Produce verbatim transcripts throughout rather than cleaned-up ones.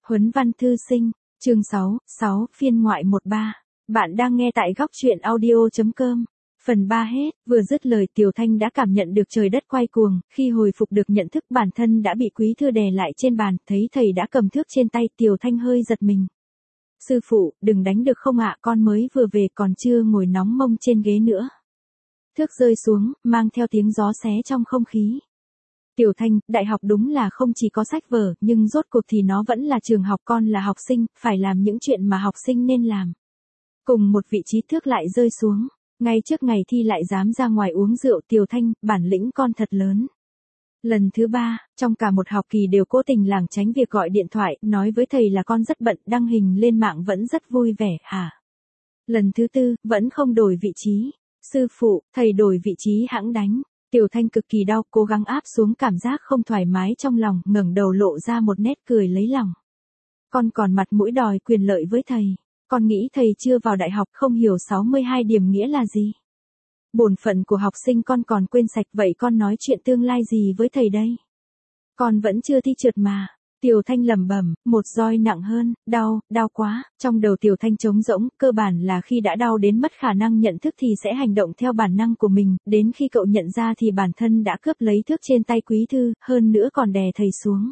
Huấn văn thư sinh, chương sáu, sáu, phiên ngoại mười ba. Bạn đang nghe tại góc truyện audio chấm com. Phần ba hết, vừa dứt lời Tiểu Thanh đã cảm nhận được trời đất quay cuồng, khi hồi phục được nhận thức bản thân đã bị Quý Thư đè lại trên bàn, thấy thầy đã cầm thước trên tay, Tiểu Thanh hơi giật mình. Sư phụ, đừng đánh được không ạ, con mới vừa về còn chưa ngồi nóng mông trên ghế nữa. Thước rơi xuống, mang theo tiếng gió xé trong không khí. Tiểu Thanh, đại học đúng là không chỉ có sách vở, nhưng rốt cuộc thì nó vẫn là trường học, con là học sinh, phải làm những chuyện mà học sinh nên làm. Cùng một vị trí thước lại rơi xuống, ngay trước ngày thi lại dám ra ngoài uống rượu. Tiểu Thanh, bản lĩnh con thật lớn. Lần thứ ba, trong cả một học kỳ đều cố tình lảng tránh việc gọi điện thoại, nói với thầy là con rất bận, đăng hình lên mạng vẫn rất vui vẻ, hả? Lần thứ tư, vẫn không đổi vị trí. Sư phụ, thầy đổi vị trí hẵng đánh. Tiểu Thanh cực kỳ đau, cố gắng áp xuống cảm giác không thoải mái trong lòng, ngẩng đầu lộ ra một nét cười lấy lòng. Con còn mặt mũi đòi quyền lợi với thầy. Con nghĩ thầy chưa vào đại học không hiểu sáu mươi hai điểm nghĩa là gì. Bổn phận của học sinh con còn quên sạch, vậy con nói chuyện tương lai gì với thầy đây? Con vẫn chưa thi trượt mà. Tiểu Thanh lẩm bẩm, một roi nặng hơn, đau, đau quá. Trong đầu Tiểu Thanh trống rỗng, cơ bản là khi đã đau đến mất khả năng nhận thức thì sẽ hành động theo bản năng của mình, đến khi cậu nhận ra thì bản thân đã cướp lấy thước trên tay Quý Thư, hơn nữa còn đè thầy xuống.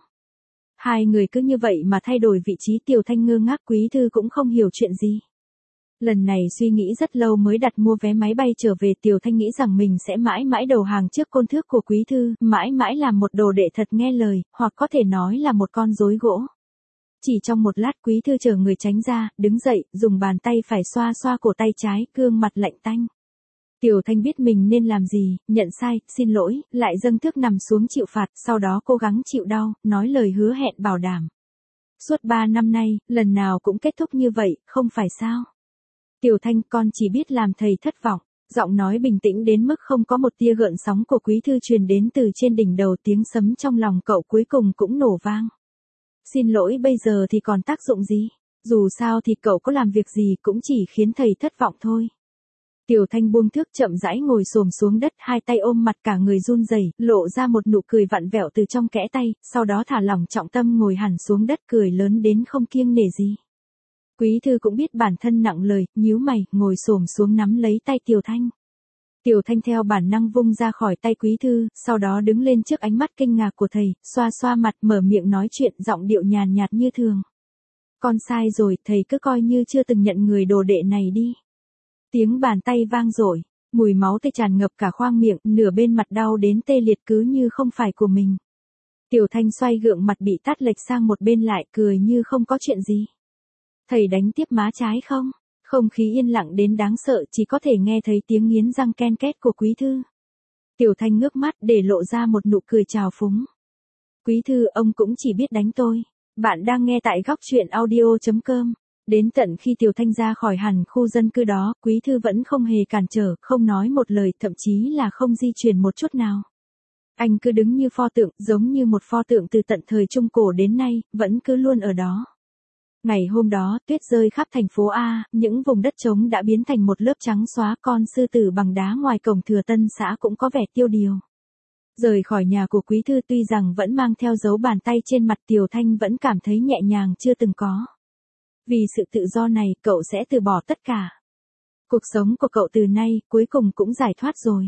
Hai người cứ như vậy mà thay đổi vị trí. Tiểu Thanh ngơ ngác, Quý Thư cũng không hiểu chuyện gì. Lần này suy nghĩ rất lâu mới đặt mua vé máy bay trở về. Tiểu Thanh nghĩ rằng mình sẽ mãi mãi đầu hàng trước côn thước của Quý Thư, mãi mãi làm một đồ đệ thật nghe lời, hoặc có thể nói là một con rối gỗ. Chỉ trong một lát Quý Thư chờ người tránh ra, đứng dậy, dùng bàn tay phải xoa xoa cổ tay trái, gương mặt lạnh tanh. Tiểu Thanh biết mình nên làm gì, nhận sai, xin lỗi, lại dâng thước nằm xuống chịu phạt, sau đó cố gắng chịu đau, nói lời hứa hẹn bảo đảm. Suốt ba năm nay, lần nào cũng kết thúc như vậy, không phải sao? Tiểu Thanh, con chỉ biết làm thầy thất vọng. Giọng nói bình tĩnh đến mức không có một tia gợn sóng của Quý Thư truyền đến từ trên đỉnh đầu, tiếng sấm trong lòng cậu cuối cùng cũng nổ vang. Xin lỗi bây giờ thì còn tác dụng gì? Dù sao thì cậu có làm việc gì cũng chỉ khiến thầy thất vọng thôi. Tiểu Thanh buông thước chậm rãi ngồi xổm xuống đất, hai tay ôm mặt cả người run rẩy, lộ ra một nụ cười vặn vẹo từ trong kẽ tay, sau đó thả lỏng trọng tâm ngồi hẳn xuống đất, cười lớn đến không kiêng nể gì. Quý Thư cũng biết bản thân nặng lời, nhíu mày, ngồi xổm xuống nắm lấy tay Tiểu Thanh. Tiểu Thanh theo bản năng vung ra khỏi tay Quý Thư, sau đó đứng lên trước ánh mắt kinh ngạc của thầy, xoa xoa mặt, mở miệng nói chuyện, giọng điệu nhàn nhạt như thường. Con sai rồi, thầy cứ coi như chưa từng nhận người đồ đệ này đi. Tiếng bàn tay vang dội, mùi máu tươi tràn ngập cả khoang miệng, nửa bên mặt đau đến tê liệt cứ như không phải của mình. Tiểu Thanh xoay gượng mặt bị tát lệch sang một bên lại, cười như không có chuyện gì. Thầy đánh tiếp má trái không? Không khí yên lặng đến đáng sợ, chỉ có thể nghe thấy tiếng nghiến răng ken két của Quý Thư. Tiểu Thanh ngước mắt để lộ ra một nụ cười trào phúng. Quý Thư, ông cũng chỉ biết đánh tôi. Bạn đang nghe tại góc truyện audio chấm com. Đến tận khi Tiểu Thanh ra khỏi hẳn khu dân cư đó, Quý Thư vẫn không hề cản trở, không nói một lời, thậm chí là không di chuyển một chút nào. Anh cứ đứng như pho tượng, giống như một pho tượng từ tận thời Trung Cổ đến nay, vẫn cứ luôn ở đó. Ngày hôm đó, tuyết rơi khắp thành phố A, những vùng đất trống đã biến thành một lớp trắng xóa, con sư tử bằng đá ngoài cổng Thừa Tân xã cũng có vẻ tiêu điều. Rời khỏi nhà của Quý Thư tuy rằng vẫn mang theo dấu bàn tay trên mặt, Tiểu Thanh vẫn cảm thấy nhẹ nhàng chưa từng có. Vì sự tự do này, cậu sẽ từ bỏ tất cả. Cuộc sống của cậu từ nay, cuối cùng cũng giải thoát rồi.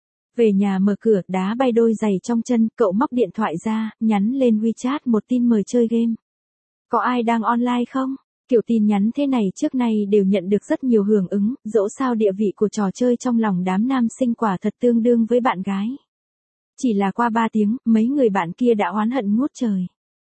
Về nhà mở cửa, đá bay đôi giày trong chân, cậu móc điện thoại ra, nhắn lên WeChat một tin mời chơi game. Có ai đang online không? Kiểu tin nhắn thế này trước nay đều nhận được rất nhiều hưởng ứng, dẫu sao địa vị của trò chơi trong lòng đám nam sinh quả thật tương đương với bạn gái. Chỉ là qua ba tiếng, mấy người bạn kia đã oán hận ngút trời.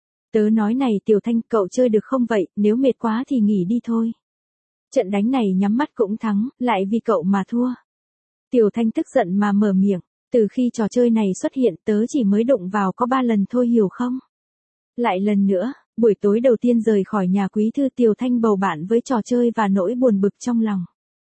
Tớ nói này Tiểu Thanh, cậu chơi được không vậy, nếu mệt quá thì nghỉ đi thôi. Trận đánh này nhắm mắt cũng thắng, lại vì cậu mà thua. Tiểu Thanh tức giận mà mở miệng, từ khi trò chơi này xuất hiện tớ chỉ mới đụng vào có ba lần thôi hiểu không? Lại lần nữa, buổi tối đầu tiên rời khỏi nhà Quý Thư, Tiểu Thanh bầu bạn với trò chơi và nỗi buồn bực trong lòng.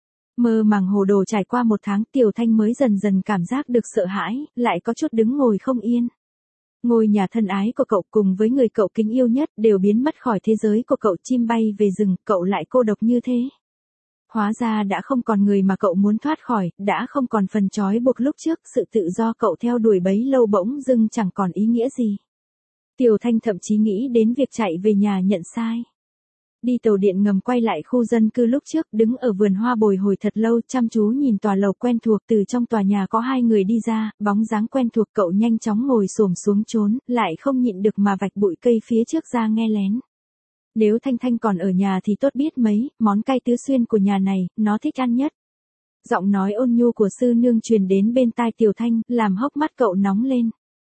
Mơ màng hồ đồ trải qua một tháng, Tiểu Thanh mới dần dần cảm giác được sợ hãi, lại có chút đứng ngồi không yên. Ngôi nhà thân ái của cậu cùng với người cậu kính yêu nhất đều biến mất khỏi thế giới của cậu, chim bay về rừng, cậu lại cô độc như thế. Hóa ra đã không còn người mà cậu muốn thoát khỏi, đã không còn phần trói buộc lúc trước, sự tự do cậu theo đuổi bấy lâu bỗng dưng chẳng còn ý nghĩa gì. Tiểu Thanh thậm chí nghĩ đến việc chạy về nhà nhận sai. Đi tàu điện ngầm quay lại khu dân cư lúc trước, đứng ở vườn hoa bồi hồi thật lâu, chăm chú nhìn tòa lầu quen thuộc. Từ trong tòa nhà có hai người đi ra, bóng dáng quen thuộc. Cậu nhanh chóng ngồi xổm xuống trốn, lại không nhịn được mà vạch bụi cây phía trước ra nghe lén. Nếu Thanh Thanh còn ở nhà thì tốt biết mấy, món cay tứ xuyên của nhà này, nó thích ăn nhất. Giọng nói ôn nhu của sư nương truyền đến bên tai Tiểu Thanh, làm hốc mắt cậu nóng lên.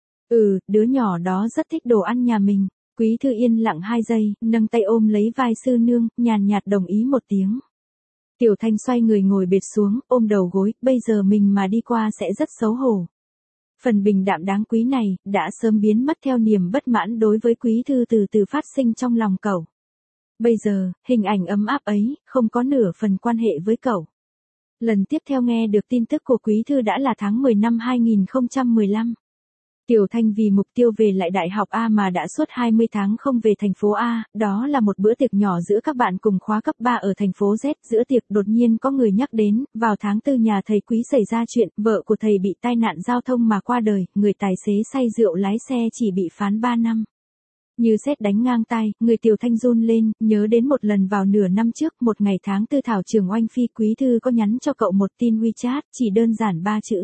Ừ, đứa nhỏ đó rất thích đồ ăn nhà mình. Quý thư yên lặng hai giây, nâng tay ôm lấy vai sư nương, nhàn nhạt đồng ý một tiếng. Tiểu Thanh xoay người ngồi bệt xuống, ôm đầu gối, bây giờ mình mà đi qua sẽ rất xấu hổ. Phần bình đạm đáng quý này, đã sớm biến mất theo niềm bất mãn đối với quý thư từ từ phát sinh trong lòng cậu. Bây giờ, hình ảnh ấm áp ấy, không có nửa phần quan hệ với cậu. Lần tiếp theo nghe được tin tức của quý thư đã là tháng mười năm hai nghìn không trăm mười lăm. Tiểu Thanh vì mục tiêu về lại đại học A mà đã suốt hai mươi tháng không về thành phố A, đó là một bữa tiệc nhỏ giữa các bạn cùng khóa cấp ba ở thành phố Z. Giữa tiệc đột nhiên có người nhắc đến, vào tháng tư nhà thầy Quý xảy ra chuyện, vợ của thầy bị tai nạn giao thông mà qua đời, người tài xế say rượu lái xe chỉ bị phán ba năm. Như sét đánh ngang tai, người Tiểu Thanh run lên, nhớ đến một lần vào nửa năm trước, một ngày tháng tư thảo trường Oanh Phi Quý thư có nhắn cho cậu một tin WeChat, chỉ đơn giản ba chữ.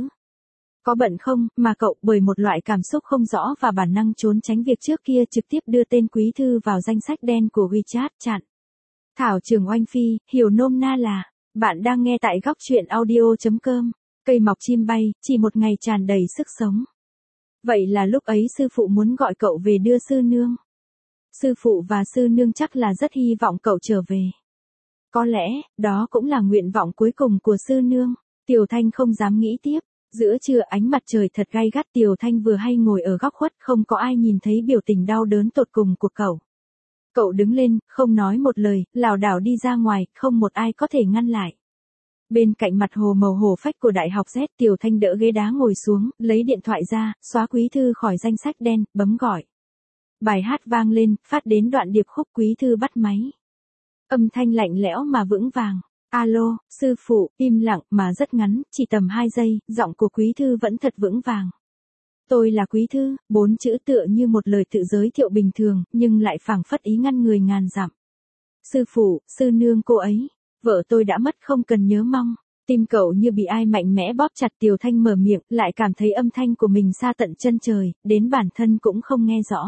Có bận không, mà cậu bởi một loại cảm xúc không rõ và bản năng trốn tránh việc trước kia trực tiếp đưa tên Quý thư vào danh sách đen của WeChat chặn. Thảo trường Oanh Phi, hiểu nôm na là, bạn đang nghe tại góc truyện audio chấm com, cây mọc chim bay, chỉ một ngày tràn đầy sức sống. Vậy là lúc ấy sư phụ muốn gọi cậu về đưa sư nương. Sư phụ và sư nương chắc là rất hy vọng cậu trở về. Có lẽ, đó cũng là nguyện vọng cuối cùng của sư nương. Tiểu Thanh không dám nghĩ tiếp. Giữa trưa ánh mặt trời thật gay gắt, Tiểu Thanh vừa hay ngồi ở góc khuất, không có ai nhìn thấy biểu tình đau đớn tột cùng của cậu. Cậu đứng lên, không nói một lời, lảo đảo đi ra ngoài, không một ai có thể ngăn lại. Bên cạnh mặt hồ màu hổ phách của đại học Z, Tiểu Thanh đỡ ghế đá ngồi xuống, lấy điện thoại ra, xóa Quý thư khỏi danh sách đen, bấm gọi. Bài hát vang lên, phát đến đoạn điệp khúc. Quý thư bắt máy. Âm thanh lạnh lẽo mà vững vàng. Alo, sư phụ, im lặng mà rất ngắn, chỉ tầm hai giây, giọng của Quý thư vẫn thật vững vàng. Tôi là Quý thư, bốn chữ tựa như một lời tự giới thiệu bình thường, nhưng lại phảng phất ý ngăn người ngàn dặm. Sư phụ, sư nương cô ấy, vợ tôi đã mất không cần nhớ mong. Tim cậu như bị ai mạnh mẽ bóp chặt. Tiểu Thanh mở miệng, lại cảm thấy âm thanh của mình xa tận chân trời, đến bản thân cũng không nghe rõ.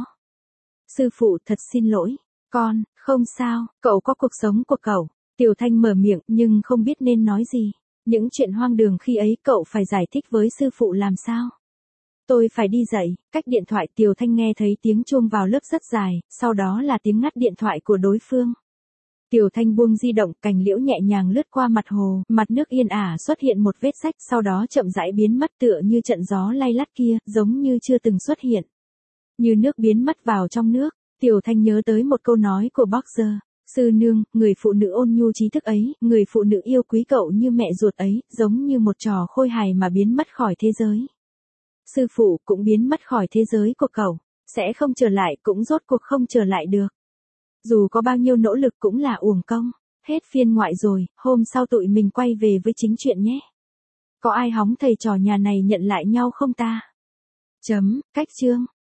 Sư phụ thật xin lỗi, con, không sao, cậu có cuộc sống của cậu. Tiểu Thanh mở miệng nhưng không biết nên nói gì. Những chuyện hoang đường khi ấy cậu phải giải thích với sư phụ làm sao. Tôi phải đi dậy, cách điện thoại. Tiểu Thanh nghe thấy tiếng chuông vào lớp rất dài, sau đó là tiếng ngắt điện thoại của đối phương. Tiểu Thanh buông di động, cành liễu nhẹ nhàng lướt qua mặt hồ, mặt nước yên ả xuất hiện một vết rách, sau đó chậm rãi biến mất tựa như trận gió lay lắt kia, giống như chưa từng xuất hiện. Như nước biến mất vào trong nước, Tiểu Thanh nhớ tới một câu nói của Boxer. Sư nương, người phụ nữ ôn nhu trí thức ấy, người phụ nữ yêu quý cậu như mẹ ruột ấy, giống như một trò khôi hài mà biến mất khỏi thế giới. Sư phụ cũng biến mất khỏi thế giới của cậu, sẽ không trở lại, cũng rốt cuộc không trở lại được. Dù có bao nhiêu nỗ lực cũng là uổng công. Hết phiên ngoại rồi, hôm sau tụi mình quay về với chính chuyện nhé. Có ai hóng thầy trò nhà này nhận lại nhau không ta? Chấm, cách chương.